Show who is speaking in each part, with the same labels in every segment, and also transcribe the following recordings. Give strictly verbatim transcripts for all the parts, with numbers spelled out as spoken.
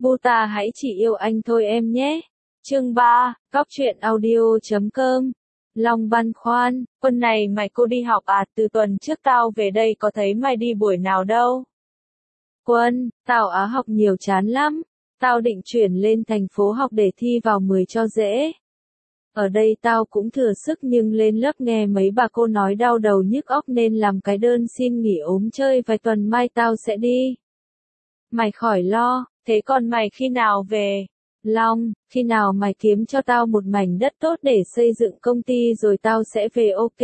Speaker 1: Buta hãy chỉ yêu anh thôi em nhé. Chương ba, Góc truyện audio chấm com. Long băn khoăn, tuần này mày cô đi học à, từ tuần trước tao về đây có thấy mày đi buổi nào đâu. Quân, tao á học nhiều chán lắm. Tao định chuyển lên thành phố học để thi vào mười cho dễ. Ở đây tao cũng thừa sức nhưng lên lớp nghe mấy bà cô nói đau đầu nhức óc nên làm cái đơn xin nghỉ ốm chơi vài tuần, mai tao sẽ đi. Mày khỏi lo, thế còn mày khi nào về? Long, khi nào mày kiếm cho tao một mảnh đất tốt để xây dựng công ty rồi tao sẽ về, ok.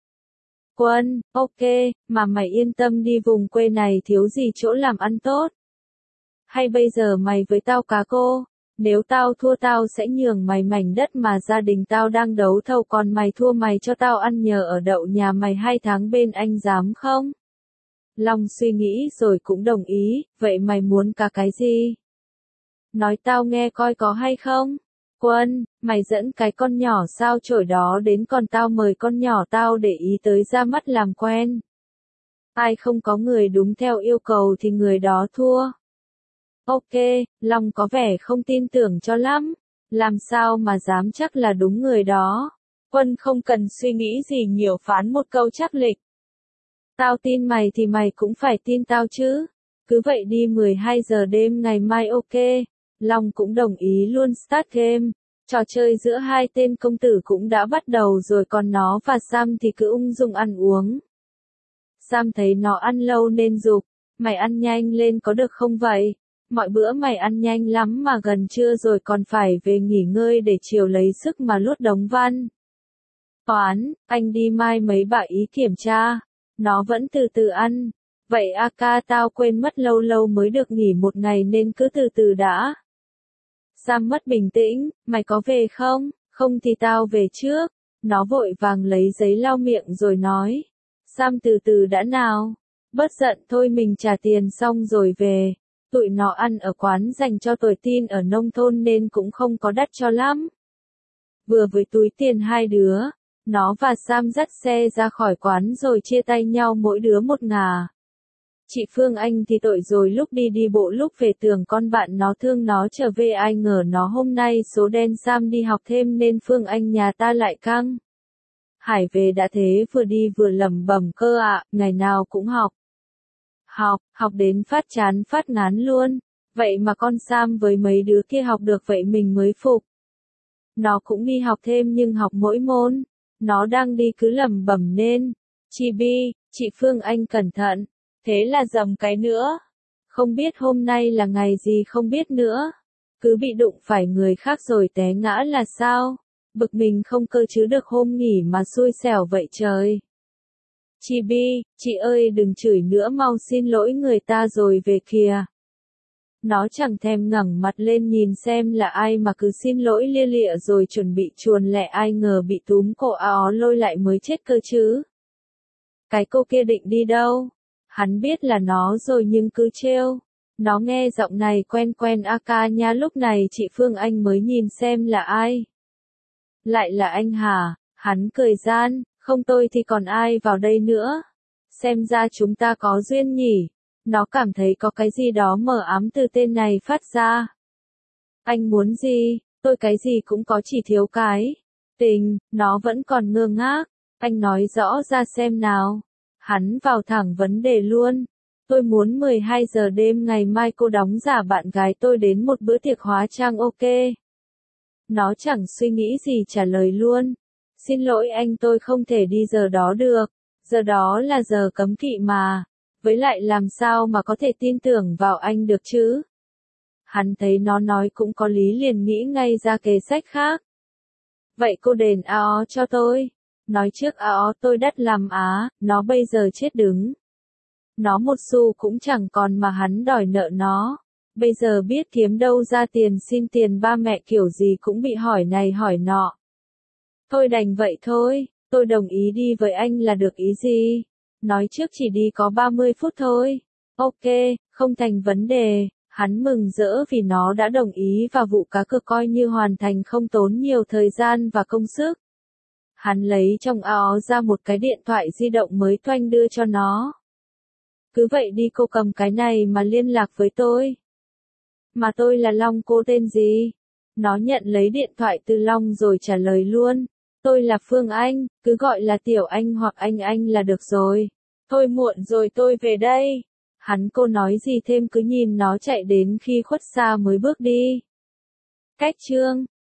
Speaker 1: Quân, ok, mà mày yên tâm đi, vùng quê này thiếu gì chỗ làm ăn tốt. Hay bây giờ mày với tao cá cô? Nếu tao thua tao sẽ nhường mày mảnh đất mà gia đình tao đang đấu thầu, còn mày thua mày cho tao ăn nhờ ở đậu nhà mày hai tháng bên anh, dám không? Long suy nghĩ rồi cũng đồng ý, vậy mày muốn cá cái gì? Nói tao nghe coi có hay không? Quân, mày dẫn cái con nhỏ sao chổi đó đến, còn tao mời con nhỏ tao để ý tới ra mắt làm quen. Ai không có người đúng theo yêu cầu thì người đó thua. Ok, Long có vẻ không tin tưởng cho lắm. Làm sao mà dám chắc là đúng người đó? Quân không cần suy nghĩ gì nhiều, phán một câu chắc lịch. Tao tin mày thì mày cũng phải tin tao chứ. Cứ vậy đi, mười hai giờ đêm ngày mai, ok. Long cũng đồng ý luôn. Start game. Trò chơi giữa hai tên công tử cũng đã bắt đầu rồi, còn nó và Sam thì cứ ung dung ăn uống. Sam thấy nó ăn lâu nên giục, mày ăn nhanh lên có được không vậy? Mọi bữa mày ăn nhanh lắm mà gần trưa rồi còn phải về nghỉ ngơi để chiều lấy sức mà luốt đống văn. Toán, anh đi mai mấy bà ý kiểm tra. Nó vẫn từ từ ăn. Vậy a ca tao quên mất, lâu lâu mới được nghỉ một ngày nên cứ từ từ đã. Sam mất bình tĩnh, mày có về không? Không thì tao về trước. Nó vội vàng lấy giấy lau miệng rồi nói. Sam từ từ đã nào. Bớt giận thôi, mình trả tiền xong rồi về. Tụi nó ăn ở quán dành cho tuổi teen ở nông thôn nên cũng không có đắt cho lắm. Vừa với túi tiền hai đứa, nó và Sam dắt xe ra khỏi quán rồi chia tay nhau mỗi đứa một ngả. Chị Phương Anh thì tội rồi, lúc đi đi bộ lúc về tưởng con bạn nó thương nó trở về, ai ngờ nó hôm nay số đen Sam đi học thêm nên Phương Anh nhà ta lại căng. Hải về đã thế vừa đi vừa lẩm bẩm cơ ạ, à, ngày nào cũng học. Học, học đến phát chán phát ngán luôn. Vậy mà con Sam với mấy đứa kia học được vậy mình mới phục. Nó cũng đi học thêm nhưng học mỗi môn. Nó đang đi cứ lẩm bẩm nên. Chị Bi, chị Phương Anh cẩn thận. Thế là dầm cái nữa. Không biết hôm nay là ngày gì không biết nữa. Cứ bị đụng phải người khác rồi té ngã là sao? Bực mình không cơ chứ, được hôm nghỉ mà xui xẻo vậy trời. Chị Bi, chị ơi đừng chửi nữa, mau xin lỗi người ta rồi về kìa. Nó chẳng thèm ngẩng mặt lên nhìn xem là ai mà cứ xin lỗi lia lịa rồi chuẩn bị chuồn lẹ, ai ngờ bị túm cổ áo lôi lại mới chết cơ chứ. Cái cô kia định đi đâu? Hắn biết là nó rồi nhưng cứ trêu. Nó nghe giọng này quen quen a ca nha, lúc này chị Phương Anh mới nhìn xem là ai. Lại là anh hả? Hắn cười gian. Không tôi thì còn ai vào đây nữa. Xem ra chúng ta có duyên nhỉ. Nó cảm thấy có cái gì đó mờ ám từ tên này phát ra. Anh muốn gì? Tôi cái gì cũng có, chỉ thiếu cái tình. Nó vẫn còn ngơ ngác. Anh nói rõ ra xem nào. Hắn vào thẳng vấn đề luôn. Tôi muốn mười hai giờ đêm ngày mai cô đóng giả bạn gái tôi đến một bữa tiệc hóa trang, ok. Nó chẳng suy nghĩ gì trả lời luôn. Xin lỗi anh, tôi không thể đi giờ đó được. Giờ đó là giờ cấm kỵ mà. Với lại làm sao mà có thể tin tưởng vào anh được chứ? Hắn thấy nó nói cũng có lý liền nghĩ ngay ra kế sách khác. Vậy cô đền a ó cho tôi. Nói trước a ó tôi đắt làm á, nó bây giờ chết đứng. Nó một xu cũng chẳng còn mà hắn đòi nợ nó. Bây giờ biết kiếm đâu ra tiền xin tiền ba mẹ, kiểu gì cũng bị hỏi này hỏi nọ. Thôi đành vậy thôi, tôi đồng ý đi với anh là được ý gì? Nói trước chỉ đi có ba mươi phút thôi. Ok, không thành vấn đề. Hắn mừng rỡ vì nó đã đồng ý và vụ cá cược coi như hoàn thành, không tốn nhiều thời gian và công sức. Hắn lấy trong áo ra một cái điện thoại di động mới toanh đưa cho nó. Cứ vậy đi, cô cầm cái này mà liên lạc với tôi. Mà tôi là Long, cô tên gì? Nó nhận lấy điện thoại từ Long rồi trả lời luôn. Tôi là Phương Anh, cứ gọi là Tiểu Anh hoặc Anh Anh là được rồi. Thôi muộn rồi tôi về đây. Hắn cô nói gì thêm cứ nhìn nó chạy đến khi khuất xa mới bước đi. Cách chương